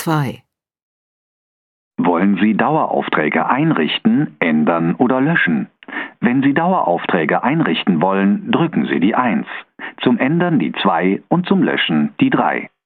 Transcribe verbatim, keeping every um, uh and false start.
zwei. Wollen Sie Daueraufträge einrichten, ändern oder löschen? Wenn Sie Daueraufträge einrichten wollen, drücken Sie die eins, zum Ändern die zwei und zum Löschen die drei.